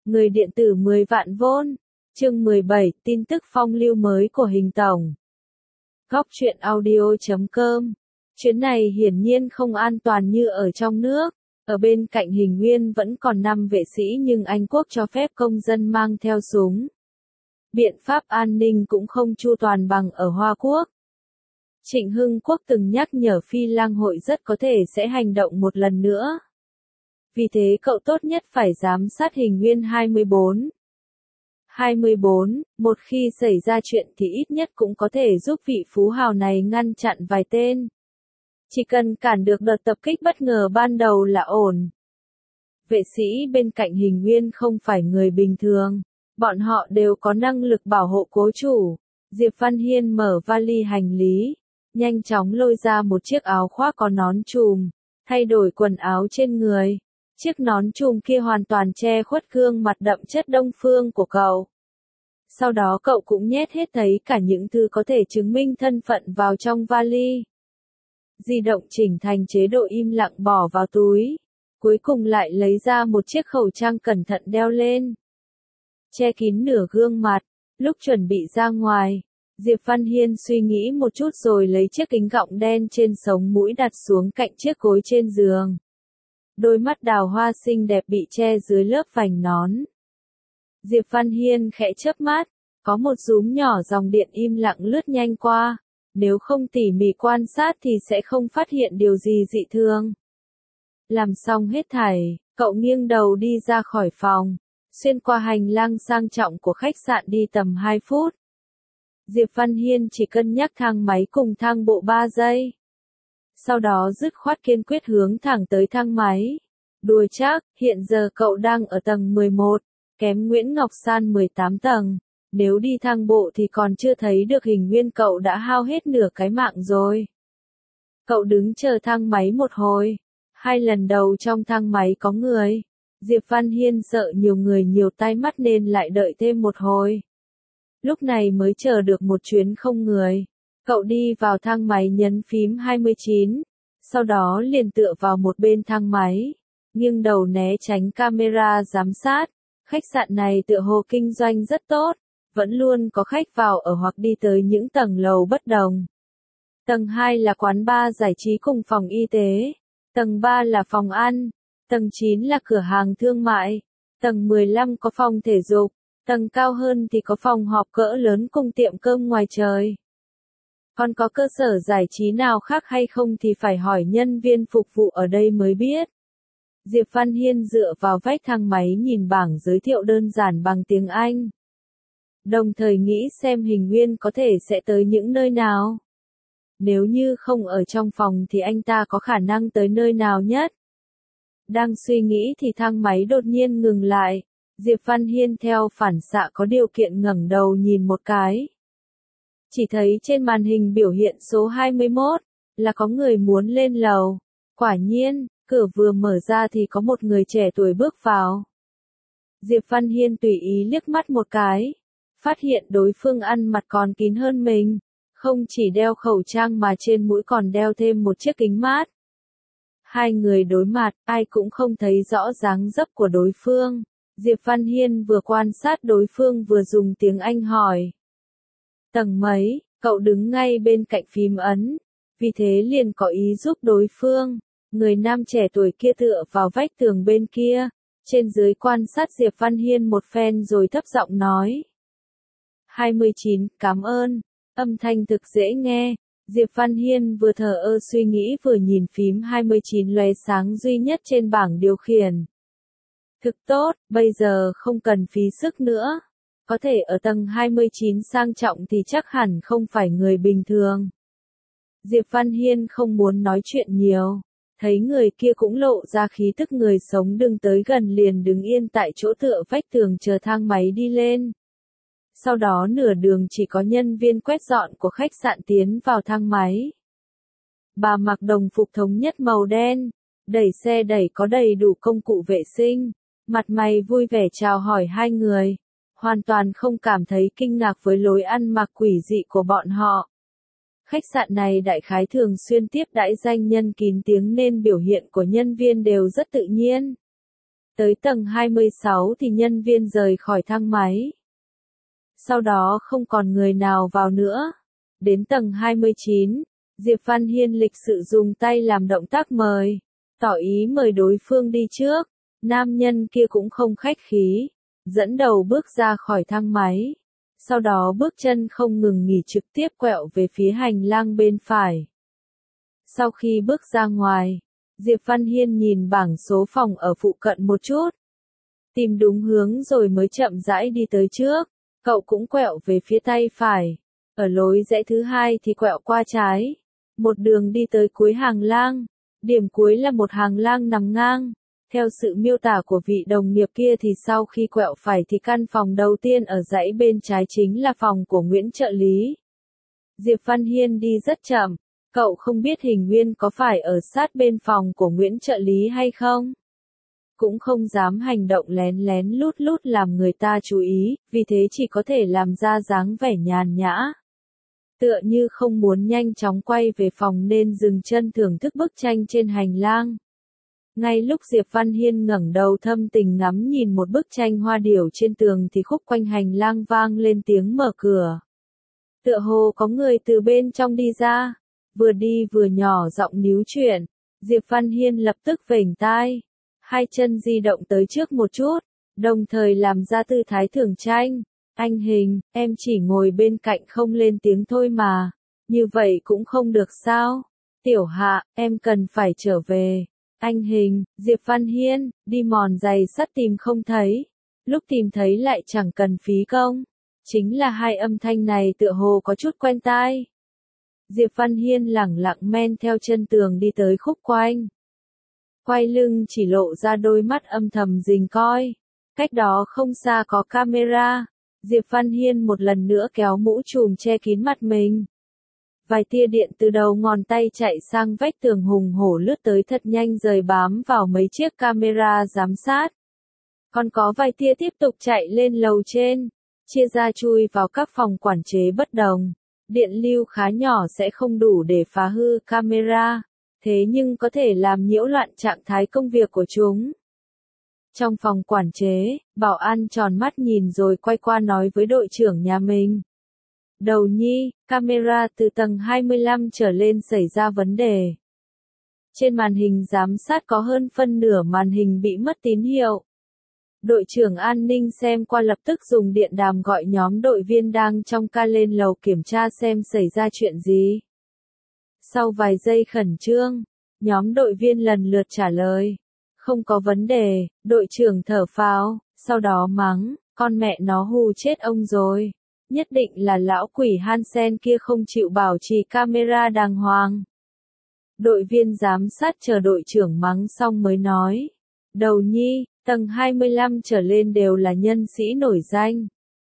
Người điện tử 10 vạn vôn. Chương 17, tin tức phong lưu mới của Hình tổng. Góc truyện audio.com. Chuyến này hiển nhiên không an toàn như ở trong nước. Ở bên cạnh Hình Nguyên vẫn còn 5 vệ sĩ nhưng Anh quốc cho phép công dân mang theo súng. Biện pháp an ninh cũng không chu toàn bằng ở Hoa Quốc. Trịnh Hưng Quốc từng nhắc nhở Phi Lang hội rất có thể sẽ hành động một lần nữa. Vì thế cậu tốt nhất phải giám sát Hình Nguyên 24. Một khi xảy ra chuyện thì ít nhất cũng có thể giúp vị phú hào này ngăn chặn vài tên. Chỉ cần cản được đợt tập kích bất ngờ ban đầu là ổn. Vệ sĩ bên cạnh Hình Nguyên không phải người bình thường. Bọn họ đều có năng lực bảo hộ cố chủ. Diệp Văn Hiên mở vali hành lý. Nhanh chóng lôi ra một chiếc áo khoác có nón trùm. Thay đổi quần áo trên người. Chiếc nón trùm kia hoàn toàn che khuất gương mặt đậm chất Đông phương của cậu. Sau đó cậu cũng nhét hết thấy cả những thứ có thể chứng minh thân phận vào trong vali. Di động chỉnh thành chế độ im lặng bỏ vào túi. Cuối cùng lại lấy ra một chiếc khẩu trang cẩn thận đeo lên. Che kín nửa gương mặt. Lúc chuẩn bị ra ngoài, Diệp Văn Hiên suy nghĩ một chút rồi lấy chiếc kính gọng đen trên sống mũi đặt xuống cạnh chiếc gối trên giường. Đôi mắt đào hoa xinh đẹp bị che dưới lớp vành nón. Diệp Văn Hiên khẽ chớp mắt, có một rúm nhỏ dòng điện im lặng lướt nhanh qua, nếu không tỉ mỉ quan sát thì sẽ không phát hiện điều gì dị thường. Làm xong hết thảy, cậu nghiêng đầu đi ra khỏi phòng, xuyên qua hành lang sang trọng của khách sạn đi tầm 2 phút. Diệp Văn Hiên chỉ cân nhắc thang máy cùng thang bộ 3 giây. Sau đó dứt khoát kiên quyết hướng thẳng tới thang máy. Đùa chắc, hiện giờ cậu đang ở tầng 11, kém Nguyễn Ngọc San 18 tầng. Nếu đi thang bộ thì còn chưa thấy được Hình Nguyên cậu đã hao hết nửa cái mạng rồi. Cậu đứng chờ thang máy một hồi. 2 lần đầu trong thang máy có người. Diệp Văn Hiên sợ nhiều người nhiều tai mắt nên lại đợi thêm một hồi. Lúc này mới chờ được một chuyến không người. Cậu đi vào thang máy nhấn phím 29, sau đó liền tựa vào một bên thang máy, nghiêng đầu né tránh camera giám sát. Khách sạn này tựa hồ kinh doanh rất tốt, vẫn luôn có khách vào ở hoặc đi tới những tầng lầu bất đồng. Tầng 2 là quán bar giải trí cùng phòng y tế, tầng 3 là phòng ăn, tầng 9 là cửa hàng thương mại, tầng 15 có phòng thể dục, tầng cao hơn thì có phòng họp cỡ lớn cùng tiệm cơm ngoài trời. Còn có cơ sở giải trí nào khác hay không thì phải hỏi nhân viên phục vụ ở đây mới biết. Diệp Văn Hiên dựa vào vách thang máy nhìn bảng giới thiệu đơn giản bằng tiếng Anh. Đồng thời nghĩ xem Hình Nguyên có thể sẽ tới những nơi nào. Nếu như không ở trong phòng thì anh ta có khả năng tới nơi nào nhất. Đang suy nghĩ thì thang máy đột nhiên ngừng lại. Diệp Văn Hiên theo phản xạ có điều kiện ngẩng đầu nhìn một cái. Chỉ thấy trên màn hình biểu hiện số 21, là có người muốn lên lầu. Quả nhiên, cửa vừa mở ra thì có một người trẻ tuổi bước vào. Diệp Văn Hiên tùy ý liếc mắt một cái, phát hiện đối phương ăn mặc còn kín hơn mình, không chỉ đeo khẩu trang mà trên mũi còn đeo thêm một chiếc kính mát. Hai người đối mặt, ai cũng không thấy rõ dáng dấp của đối phương. Diệp Văn Hiên vừa quan sát đối phương vừa dùng tiếng Anh hỏi. Tầng mấy, cậu đứng ngay bên cạnh phím ấn, vì thế liền có ý giúp đối phương. Người nam trẻ tuổi kia tựa vào vách tường bên kia, trên dưới quan sát Diệp Văn Hiên một phen rồi thấp giọng nói. 29, cảm ơn, âm thanh thực dễ nghe. Diệp Văn Hiên vừa thờ ơ suy nghĩ vừa nhìn phím 29 lóe sáng duy nhất trên bảng điều khiển. Thực tốt, bây giờ không cần phí sức nữa. Có thể ở tầng 29 sang trọng thì chắc hẳn không phải người bình thường. Diệp Văn Hiên không muốn nói chuyện nhiều. Thấy người kia cũng lộ ra khí tức người sống đừng tới gần liền đứng yên tại chỗ tựa vách tường chờ thang máy đi lên. Sau đó nửa đường chỉ có nhân viên quét dọn của khách sạn tiến vào thang máy. Bà mặc đồng phục thống nhất màu đen, đẩy xe đẩy có đầy đủ công cụ vệ sinh, mặt mày vui vẻ chào hỏi hai người, hoàn toàn không cảm thấy kinh ngạc với lối ăn mặc quỷ dị của bọn họ. Khách sạn này đại khái thường xuyên tiếp đãi danh nhân kín tiếng nên biểu hiện của nhân viên đều rất tự nhiên. Tới tầng 26 thì nhân viên rời khỏi thang máy. Sau đó không còn người nào vào nữa. Đến tầng 29, Diệp Văn Hiên lịch sự dùng tay làm động tác mời, tỏ ý mời đối phương đi trước. Nam nhân kia cũng không khách khí, dẫn đầu bước ra khỏi thang máy. Sau đó bước chân không ngừng nghỉ trực tiếp quẹo về phía hành lang bên phải. Sau khi bước ra ngoài, Diệp Văn Hiên nhìn bảng số phòng ở phụ cận một chút. Tìm đúng hướng rồi mới chậm rãi đi tới trước. Cậu cũng quẹo về phía tay phải. Ở lối rẽ thứ hai thì quẹo qua trái. Một đường đi tới cuối hàng lang. Điểm cuối là một hàng lang nằm ngang. Theo sự miêu tả của vị đồng nghiệp kia thì sau khi quẹo phải thì căn phòng đầu tiên ở dãy bên trái chính là phòng của Nguyễn trợ lý. Diệp Văn Hiên đi rất chậm. Cậu không biết Hình Nguyên có phải ở sát bên phòng của Nguyễn trợ lý hay không? Cũng không dám hành động lén lén lút lút làm người ta chú ý, vì thế chỉ có thể làm ra dáng vẻ nhàn nhã. Tựa như không muốn nhanh chóng quay về phòng nên dừng chân thưởng thức bức tranh trên hành lang. Ngay lúc Diệp Văn Hiên ngẩng đầu thâm tình ngắm nhìn một bức tranh hoa điểu trên tường thì khúc quanh hành lang vang lên tiếng mở cửa. Tựa hồ có người từ bên trong đi ra, vừa đi vừa nhỏ giọng níu chuyện. Diệp Văn Hiên lập tức vểnh tai, hai chân di động tới trước một chút, đồng thời làm ra tư thái thưởng tranh. Anh Hình, em chỉ ngồi bên cạnh không lên tiếng thôi mà, như vậy cũng không được sao? Tiểu Hạ, em cần phải trở về. Anh Hình, Diệp Văn Hiên, đi mòn giày sắt tìm không thấy, lúc tìm thấy lại chẳng cần phí công. Chính là hai âm thanh này tựa hồ có chút quen tai. Diệp Văn Hiên lẳng lặng men theo chân tường đi tới khúc quanh. Quay lưng chỉ lộ ra đôi mắt âm thầm rình coi. Cách đó không xa có camera. Diệp Văn Hiên một lần nữa kéo mũ trùm che kín mặt mình. Vài tia điện từ đầu ngón tay chạy sang vách tường hùng hổ lướt tới thật nhanh rời bám vào mấy chiếc camera giám sát. Còn có vài tia tiếp tục chạy lên lầu trên, chia ra chui vào các phòng quản chế bất đồng. Điện lưu khá nhỏ sẽ không đủ để phá hư camera, thế nhưng có thể làm nhiễu loạn trạng thái công việc của chúng. Trong phòng quản chế, bảo an tròn mắt nhìn rồi quay qua nói với đội trưởng nhà mình. Đầu nhi, camera từ tầng 25 trở lên xảy ra vấn đề. Trên màn hình giám sát có hơn phân nửa màn hình bị mất tín hiệu. Đội trưởng an ninh xem qua lập tức dùng điện đàm gọi nhóm đội viên đang trong ca lên lầu kiểm tra xem xảy ra chuyện gì. Sau vài giây khẩn trương, nhóm đội viên lần lượt trả lời. Không có vấn đề, đội trưởng thở phào, sau đó mắng, con mẹ nó hù chết ông rồi. Nhất định là lão quỷ Hansen kia không chịu bảo trì camera đàng hoàng. Đội viên giám sát chờ đội trưởng mắng xong mới nói. Đầu nhi, tầng 25 trở lên đều là nhân sĩ nổi danh.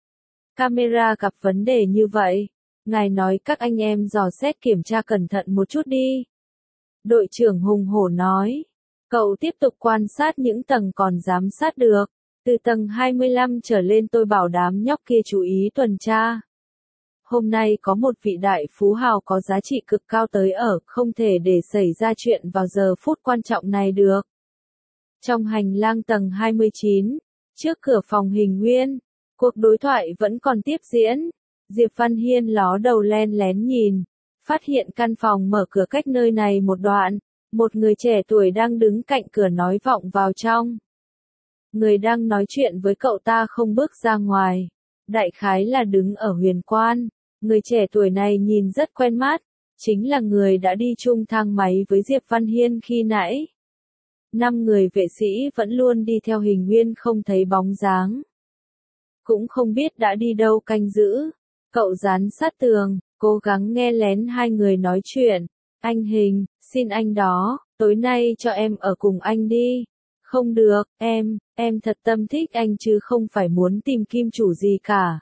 Camera gặp vấn đề như vậy. Ngài nói các anh em dò xét kiểm tra cẩn thận một chút đi. Đội trưởng hùng hổ nói. Cậu tiếp tục quan sát những tầng còn giám sát được. Từ tầng 25 trở lên tôi bảo đám nhóc kia chú ý tuần tra. Hôm nay có một vị đại phú hào có giá trị cực cao tới ở, không thể để xảy ra chuyện vào giờ phút quan trọng này được. Trong hành lang tầng 29, trước cửa phòng Hình Nguyên, cuộc đối thoại vẫn còn tiếp diễn. Diệp Văn Hiên ló đầu len lén nhìn, phát hiện căn phòng mở cửa cách nơi này một đoạn, một người trẻ tuổi đang đứng cạnh cửa nói vọng vào trong. Người đang nói chuyện với cậu ta không bước ra ngoài, đại khái là đứng ở huyền quan. Người trẻ tuổi này nhìn rất quen mắt, chính là người đã đi chung thang máy với Diệp Văn Hiên khi nãy. 5 người vệ sĩ vẫn luôn đi theo Hình Nguyên không thấy bóng dáng. Cũng không biết đã đi đâu canh giữ. Cậu dán sát tường, cố gắng nghe lén hai người nói chuyện. Anh Hình, xin anh đó, tối nay cho em ở cùng anh đi. Không được, em thật tâm thích anh chứ không phải muốn tìm kim chủ gì cả.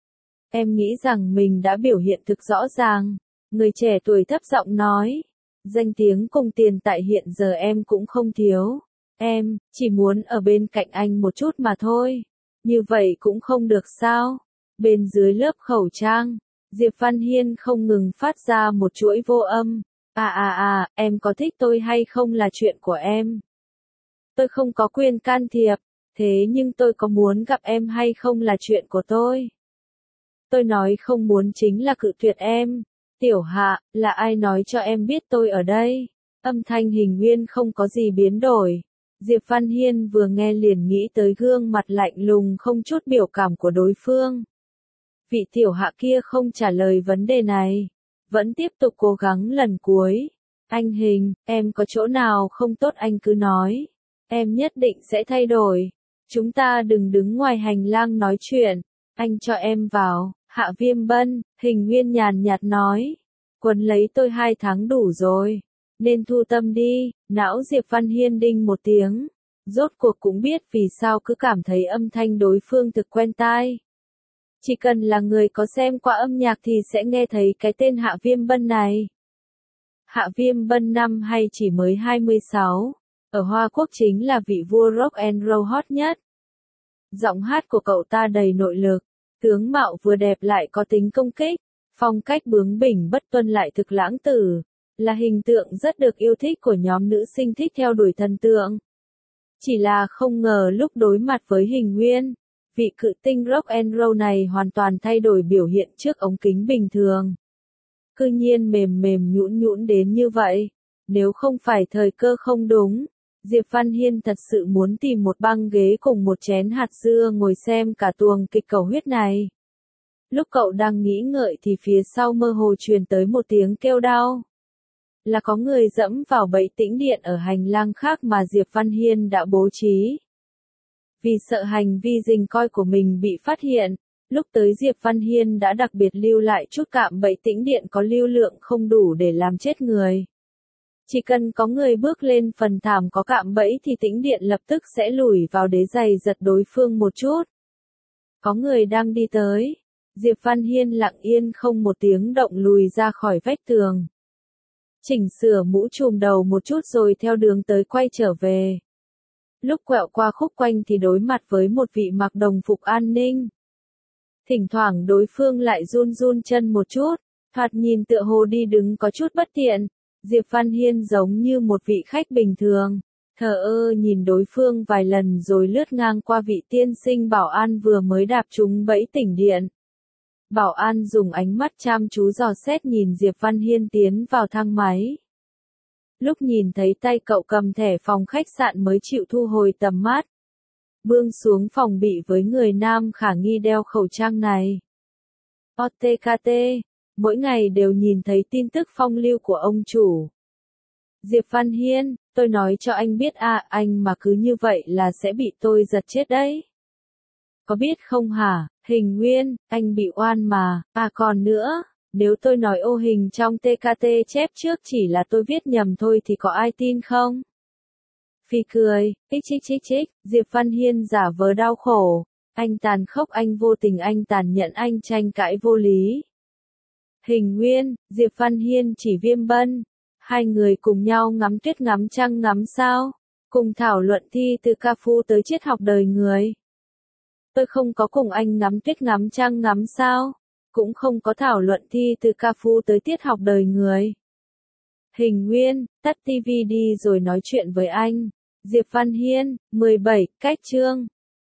Em nghĩ rằng mình đã biểu hiện thực rõ ràng. Người trẻ tuổi thấp giọng nói. Danh tiếng cùng tiền tại hiện giờ em cũng không thiếu. Em, chỉ muốn ở bên cạnh anh một chút mà thôi. Như vậy cũng không được sao? Bên dưới lớp khẩu trang, Diệp Văn Hiên không ngừng phát ra một chuỗi vô âm. Em có thích tôi hay không là chuyện của em. Tôi không có quyền can thiệp, thế nhưng tôi có muốn gặp em hay không là chuyện của tôi. Tôi nói không muốn chính là cự tuyệt em. Tiểu Hạ, là ai nói cho em biết tôi ở đây? Âm thanh Hình Nguyên không có gì biến đổi. Diệp Văn Hiên vừa nghe liền nghĩ tới gương mặt lạnh lùng không chút biểu cảm của đối phương. Vị tiểu hạ kia không trả lời vấn đề này, vẫn tiếp tục cố gắng lần cuối. Anh Hình, em có chỗ nào không tốt anh cứ nói. Em nhất định sẽ thay đổi. Chúng ta đừng đứng ngoài hành lang nói chuyện. Anh cho em vào. Hạ Viêm Bân, Hình Nguyên nhàn nhạt nói. Quấn lấy tôi 2 tháng đủ rồi. Nên thu tâm đi. Não Diệp Văn Hiên đinh một tiếng. Rốt cuộc cũng biết vì sao cứ cảm thấy âm thanh đối phương thực quen tai. Chỉ cần là người có xem qua âm nhạc thì sẽ nghe thấy cái tên Hạ Viêm Bân này. Hạ Viêm Bân năm hay chỉ mới 26, ở Hoa Quốc chính là vị vua rock and roll hot nhất. Giọng hát của cậu ta đầy nội lực, tướng mạo vừa đẹp lại có tính công kích, phong cách bướng bỉnh bất tuân lại thực lãng tử, là hình tượng rất được yêu thích của nhóm nữ sinh thích theo đuổi thần tượng. Chỉ là không ngờ lúc đối mặt với Hình Nguyên, vị cự tinh rock and roll này hoàn toàn thay đổi biểu hiện trước ống kính bình thường. Cư nhiên mềm mềm nhũn nhũn đến như vậy. Nếu không phải thời cơ không đúng, Diệp Văn Hiên thật sự muốn tìm một băng ghế cùng một chén hạt dưa ngồi xem cả tuồng kịch cầu huyết này. Lúc cậu đang nghĩ ngợi thì phía sau mơ hồ truyền tới một tiếng kêu đau. Là có người dẫm vào bẫy tĩnh điện ở hành lang khác mà Diệp Văn Hiên đã bố trí. Vì sợ hành vi rình coi của mình bị phát hiện, lúc tới Diệp Văn Hiên đã đặc biệt lưu lại chút cạm bẫy tĩnh điện có lưu lượng không đủ để làm chết người. Chỉ cần có người bước lên phần thảm có cạm bẫy thì tĩnh điện lập tức sẽ lùi vào đế giày giật đối phương một chút. Có người đang đi tới. Diệp Văn Hiên lặng yên không một tiếng động lùi ra khỏi vách tường. Chỉnh sửa mũ trùm đầu một chút rồi theo đường tới quay trở về. Lúc quẹo qua khúc quanh thì đối mặt với một vị mặc đồng phục an ninh. Thỉnh thoảng đối phương lại run run chân một chút, thoạt nhìn tựa hồ đi đứng có chút bất tiện. Diệp Văn Hiên giống như một vị khách bình thường, thờ ơ nhìn đối phương vài lần rồi lướt ngang qua vị tiên sinh bảo an vừa mới đạp trúng bẫy tĩnh điện. Bảo an dùng ánh mắt chăm chú dò xét nhìn Diệp Văn Hiên tiến vào thang máy. Lúc nhìn thấy tay cậu cầm thẻ phòng khách sạn mới chịu thu hồi tầm mắt. Buông xuống phòng bị với người nam khả nghi đeo khẩu trang này. OTKT, mỗi ngày đều nhìn thấy tin tức phong lưu của ông chủ. Diệp Văn Hiên, tôi nói cho anh biết anh mà cứ như vậy là sẽ bị tôi giật chết đấy. Có biết không hả, Hình Nguyên, anh bị oan mà, còn nữa. Nếu tôi nói ô hình trong TKT chép trước chỉ là tôi viết nhầm thôi thì có ai tin không? Phi cười, chích, Diệp Văn Hiên giả vờ đau khổ. Anh tàn khốc, anh vô tình, anh tàn nhẫn, anh tranh cãi vô lý. Hình Nguyên, Diệp Văn Hiên chỉ Viêm Bân. Hai người cùng nhau ngắm tuyết ngắm trăng ngắm sao. Cùng thảo luận thi từ ca phu tới triết học đời người. Tôi không có cùng anh ngắm tuyết ngắm trăng ngắm sao. Cũng không có thảo luận thi từ ca phu tới tiết học đời người. Hình Nguyên, tắt TV đi rồi nói chuyện với anh. Diệp Văn Hiên, 17, cách chương.